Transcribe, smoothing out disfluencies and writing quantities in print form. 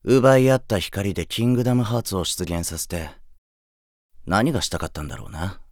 奪い合った光でキングダムハーツを出現させて、何がしたかったんだろうな。